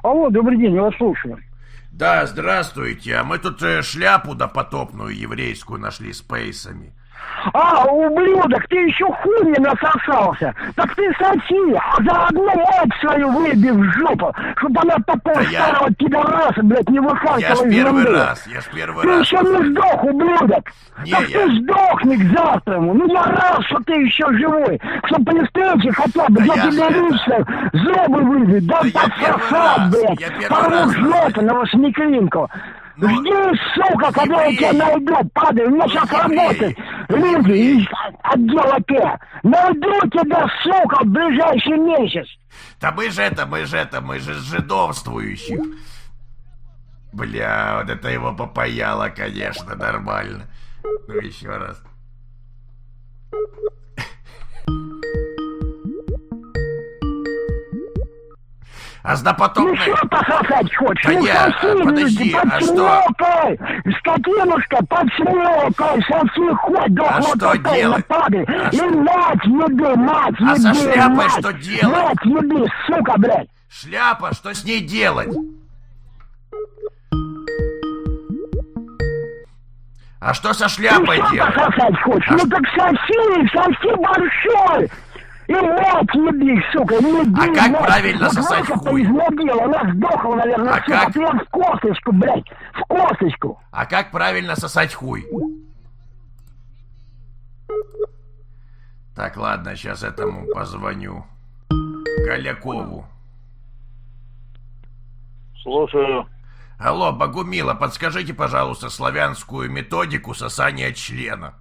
Алло, добрый день, я вас слушаю. Да, здравствуйте. А мы тут шляпу допотопную еврейскую нашли с пейсами. А, ублюдок, ты еще хуй не насосался. Так ты соси, а заодно мать свою выеби в жопу, чтобы она потом старого пидораса, блядь, не выхалкала из Я ж первый раз. Ты еще не сдох, ублюдок. Не, так ты сдохни к завтраму. Ну я рад, что ты еще живой. Чтобы при встрече хотя бы я тебе лично зубы выбить, да подсосать, блядь. Порву жопу на восьмиклинку. Жди, сука, когда я тебя найду, падай, у меня сейчас работают люди из отдела П. Найду тебя, сука, в ближайший месяц. Да мы же жидовствующих. Бля, вот это его попаяло, конечно, нормально. Ну еще раз. А с допотопной... Ну что пососать хочешь? Да ну подожди, а что? Скотинушка, подшлепай, соси хоть до делать? Падай. И мать еби, мать еби, А со шляпой мать, что делать? Мать еби, сука, блядь. Шляпа, что с ней делать? А что со шляпой делать? Ты что пососать хочешь? Ну так соси большой. И мать еби, сука, еби, а как мать. правильно сосать хуй? Она сдохла, наверное, сука, как? Ты в косточку, блядь, в косточку. А как правильно сосать хуй? Так, ладно, сейчас этому позвоню. Голякову. Слушаю. Алло, Богумила, подскажите, пожалуйста, славянскую методику сосания члена.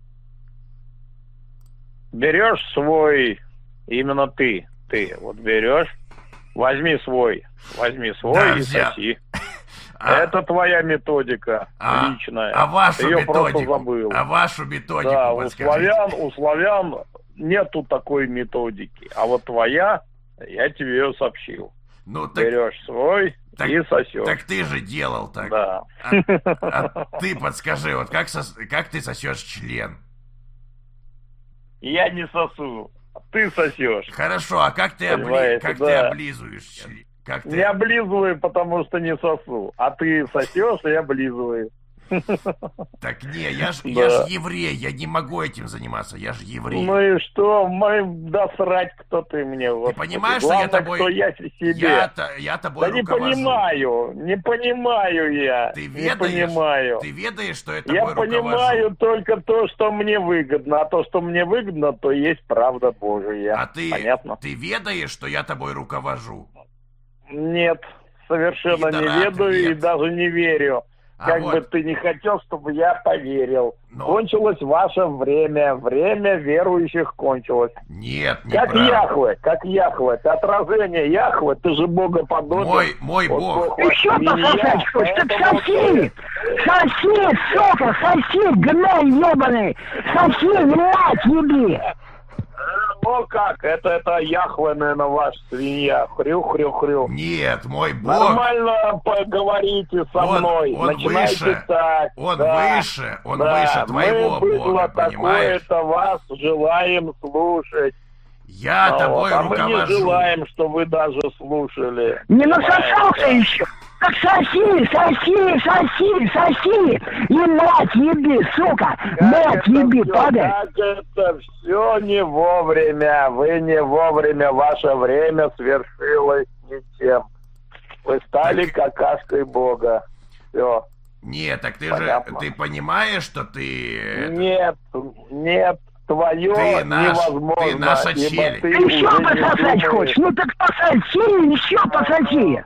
Берешь свой, именно ты вот берешь, возьми свой да, и соси. Это твоя методика личная. А вашу Ты ее методику? просто забыл. А вашу методику да, подскажите. у славян нету такой методики, а вот твоя, я тебе ее сообщил. Ну, так... Берешь свой и сосешь. Так ты же делал так. Да. А ты подскажи, вот как ты сосешь член? Я не сосу, ты сосешь. Хорошо, а как ты облизываешь член? Не облизываю, потому что не сосу. А ты сосешь и облизываешь. Так не, я ж еврей, я не могу этим заниматься, я ж еврей. Ну и что, да срать, кто ты мне. Ты понимаешь, главное, что я тобой... Кто я себе. Я тобой руковожу. Не понимаю я. Ты ведаешь, не понимаю. Ты ведаешь, что я тобой руковожу? Я понимаю только то, что мне выгодно. А то, что мне выгодно, то есть правда Божия. А Понятно? Ты ведаешь, что я тобой руковожу? Нет, совершенно не ведаю и даже не верю. Как бы ты не хотел, чтобы я поверил. Кончилось ваше время. Время верующих кончилось. Нет, не как Яхве. Ты отражение Яхве, ты же богоподобен. Мой Бог. Ты что пососать хочешь? Так соси! Соси, сука, соси, гной ебаный! Соси, мать еби! Ну как, это Яхве, наверное, ваш свинья. Хрю. Нет, мой Бог. Нормально поговорите со мной. Он начинайте выше. Так. Он выше твоего Бога, понимаешь? Мы вас желаем слушать. Я тобой руковожу. Мы не желаем, что вы даже слушали. Не насосался еще. Так соси! И мать еби, сука! Мать еби, падай! Как это все не вовремя. Вы не вовремя. Ваше время свершилось ничем. Вы стали какашкой Бога. Все. Нет, так ты понимаешь, что ты... Нет. Твое невозможно. Ты наша челюсть. Ты еще пососать хочешь? Ну так пососи, еще пососи.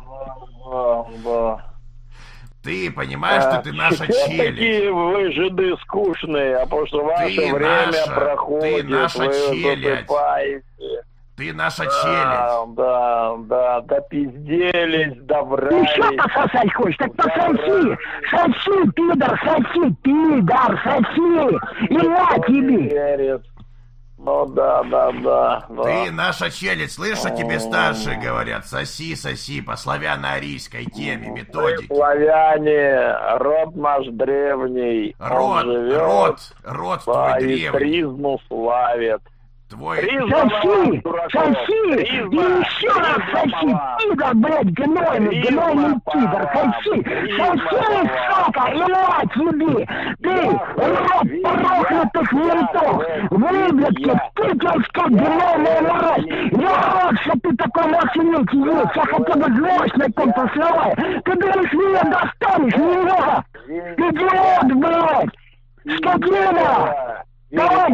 Ты понимаешь, что ты наша челюсть. Такие вы жиды скучные, а потому что ваше время проходит. Ты наша челюсть. Ты наша челюсть. Да, допизделись, добрались. Еще пососать хочешь? Так пососи. Соси, пидор, соси. И мать еби. Ну да. Ты наша челюсть, слышишь, что тебе старшие говорят? Соси, по славяно-арийской теме, методики. Мы славяне, род наш древний. Род твой древний. Призму славит. Соси! Соси! И еще раз соси! Пидор, блядь, гнойный пидор! Соси! Соси, сука! И на тебе! Ты, рот проклятых ментов! Выблядки! Питерская гнойная мразь! Я рад, что ты такой на свете есть! Я хотя бы злость на ком-то словая! Ты говоришь, меня достанешь, меня! Идиот, блядь! Скотина! Давай,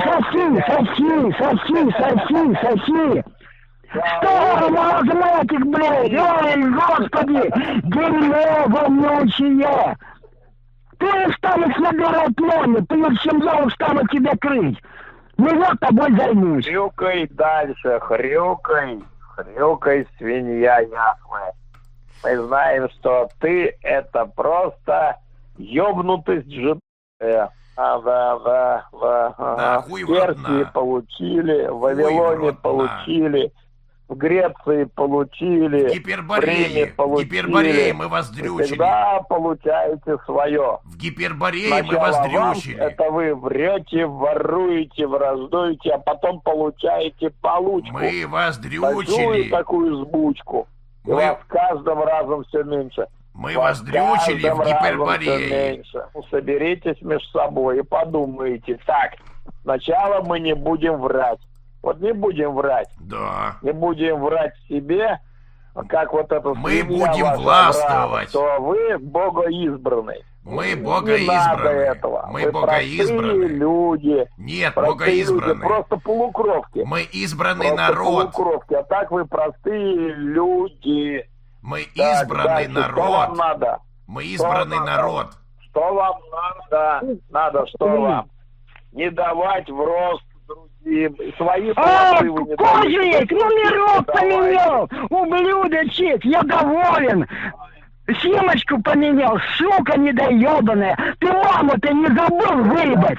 соси! Старый маразматик, блядь! Ой, господи! Дерьмо вонючее! Ты встанешь на белой плане, прежде чем я устану тебя крыть! Ну вот тобой займусь! Хрюкай дальше, хрюкай, свинья яхвая. Мы знаем, что ты это просто ёбнутость жидкая. Да. В Персии получили, в Вавилоне получили, в Греции получили, в Гиперборее мы вас дрючили. Всегда получаете свое. В Гиперборее мы вас дрючили. Это вы врете, воруете, враждуете, а потом получаете получку. Мы вас дрючили. Большую такую сбучку. И вас с каждым разом все меньше. Мы вас дрючили в Гиперборее. Соберитесь между собой и подумайте. Так, сначала мы не будем врать. Вот не будем врать. Да. Не будем врать себе, как вот это... Мы будем властвовать. Что вы богоизбранный. Мы богоизбранные. Мы богоизбранные. Люди. Нет, богоизбранные. Люди, просто полукровки. Мы избранный просто народ. Полукровки. А так вы простые люди. Мы избранный народ. Что вам надо? Мы избранный народ. Что вам надо? Надо, что вам? Не давать в рост другим. Свои полосы вы не даете. Козлик, номерок поменял! Ублюдочек, я доволен! Семочку поменял, сука недоебанная! Ты маму-то не забыл выебать!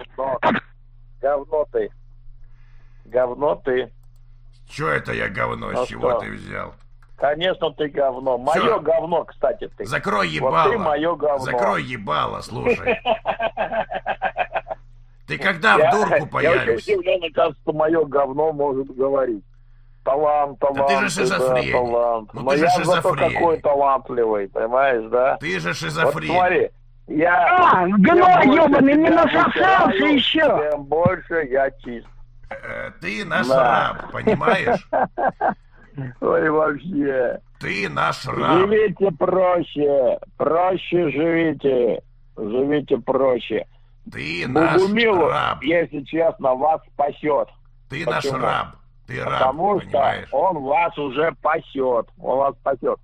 Говно ты. Чё это я говно? С чего ты взял? Конечно, ты говно. Мое говно, кстати, ты. Закрой ебало. Вот ты мое говно. Закрой ебало, слушай. Ты когда в дурку появишься? Я очень удивлен, кажется, что мое говно может говорить. Талант. Да ты же шизофреник. Талант. Ну но ты же я зато шизофреник. какой талантливый, понимаешь, да? Ты же Вот шизофреник. смотри, я... гной ебаный, не насосался еще! Тем больше я чист. Ты наш раб, понимаешь? Ой, вообще. Ты наш раб. Живите проще. Проще живите. Живите проще. Ты наш Богумилов, раб. если честно, вас спасет. Ты Почему? наш раб. Ты раб, Потому понимаешь? что он вас уже пасет. Он вас спасет.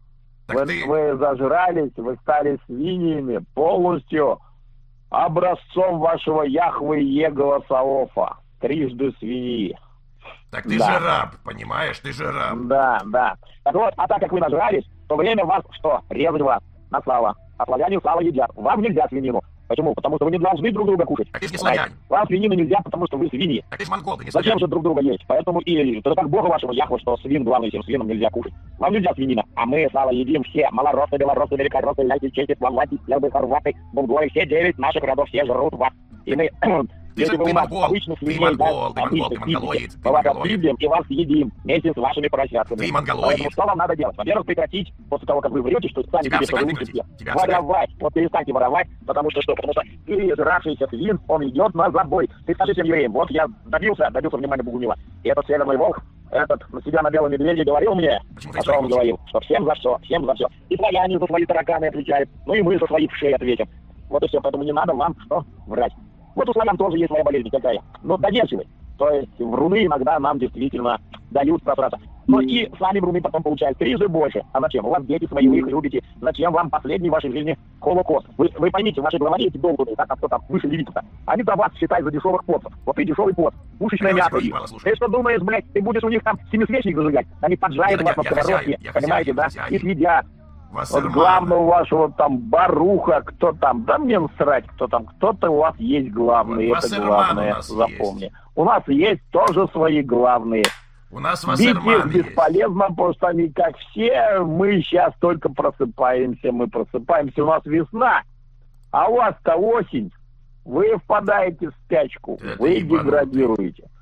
Вы зажрались, вы стали свиньями полностью образцом вашего Яхвы Егова Саофа. Трижды свиньи. Так ты же раб, понимаешь? Ты же раб. Да. Так вот, а так как вы нажрались, то время вас что? Резать вас на сало. А славяне сало едят. Вам нельзя свинину. Почему? Потому что вы не должны друг друга кушать. Так ты же не славяне. Вам свинину нельзя, потому что вы свиньи. Так ты же монгол, ты не славяне. Зачем же друг друга есть? Поэтому и это как бога вашего Яхва, что свин главный, всем свинам нельзя кушать. Вам нельзя свинина. А мы сало едим все. Малороссы, белороссы, великороссы, ляйки, чеки, словаки, сербы, хорваты, монголы. Все 9 наших родов, все жрут вас. И мы... Ты монгол, ты монголоид, ты монголоид. И вас едим вместе с вашими поросятками. Ты монголоид. Поэтому что вам надо делать? Во-первых, прекратить, после того, как вы врете, что сами себе что вы учите. Воровать. Вот перестаньте воровать, потому что пережравшийся свин, он идет на забой. Ты скажи всем евреям, вот я добился внимания Богумила. И этот северный волк, этот на себя на белом медведе говорил мне, а что он говорил, что всем за все. И славяне за свои тараканы отвечают, ну и мы за свои вшей ответим. Вот и все, поэтому не надо вам что врать. Вот у славян тоже есть своя болезнь какая. Но доверчивый. То есть вруны иногда нам действительно дают просраться. Но и сами вруны потом получают трижды больше. А зачем? У вас дети свои, вы их любите. Зачем вам последний в вашей жизни Холокост? Вы поймите, ваши главари эти долбанные, как кто там выше левита, они за вас считают за дешевых поцев. Вот ты дешевый поц. Пушечное мясо. Ты что думаешь, блядь, ты будешь у них там семисвечник зажигать? Они поджают вас на сковородке. Понимаете, да? И съедят. Вот главного вашего там Баруха, кто там, да мне насрать, кто там, кто-то у вас есть главный, это главное, запомни. У нас есть тоже свои главные. У нас бить их бесполезно, потому что они как все, мы сейчас только просыпаемся, у нас весна, а у вас-то осень, вы впадаете в спячку, вы деградируете.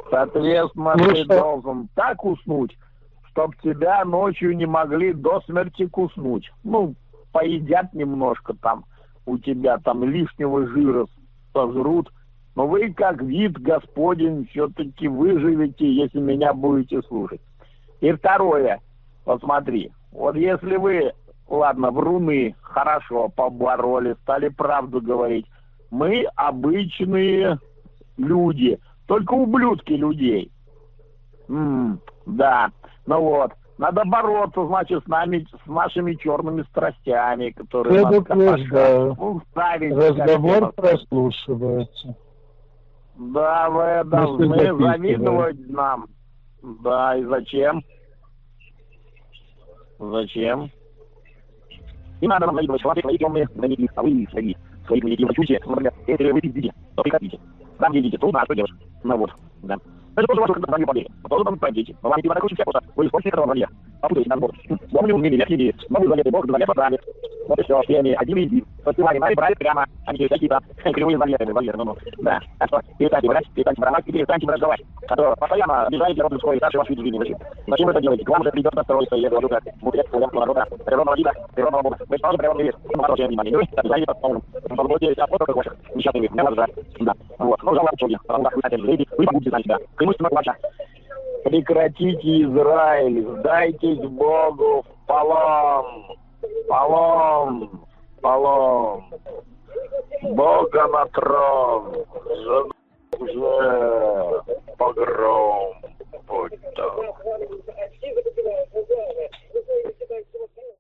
Соответственно, ты должен так уснуть, чтоб тебя ночью не могли до смерти куснуть. Ну, поедят немножко там, у тебя там лишнего жира сожрут. Но вы, как вид господин, все-таки выживете, если меня будете слушать. И второе, посмотри, вот если вы, ладно, вруны, хорошо, побороли, стали правду говорить, мы обычные люди, только ублюдки людей. Да, ну вот, надо бороться, значит, с нами, с нашими черными страстями, которые... Разговор прослушивается. Да, вы должны завидовать нам. Да, и зачем? Зачем? Не надо нам завидовать, человек свои темные намеки, а вы свои позитивные чувства, например, если вы видите, то прекратите. Там, где видите, трудно, а что делаешь? Ну вот, да. Это тоже вашу когда-то поверили. Тоже там пройдите. Но вам идти на такой просто. Вы используете этого вранья. Попутайте на сбор. Вам не умели, легкие идеи. Новый заветы Бог завет правит. Вот и все. Пение, один из них. Подпевали, брать прямо. А не через какие-то кривые заветы. Ну. Да. Так что перестаньте брать, перестаньте воровать и перестаньте враждовать. А то постоянно обижаете род людской и старший ваш вид жизни. Зачем вы это делаете? К вам уже придет настройство, я говорю, как мудрец славянского народа, природного вида, природного бога. Вы тоже природный вид. Хорошее внимание. Вы обязательно подполным. Позвольте от фото ваших несчастных вид. Не вас жаль. Да. Вот. Ну, жалко чуди. Потому что вы хотели жить, вы будете знать себя. Клянусь на плача. Прекратите, Израиль, сдайтесь Богу в полон, полон, Бога на трон, уже погром.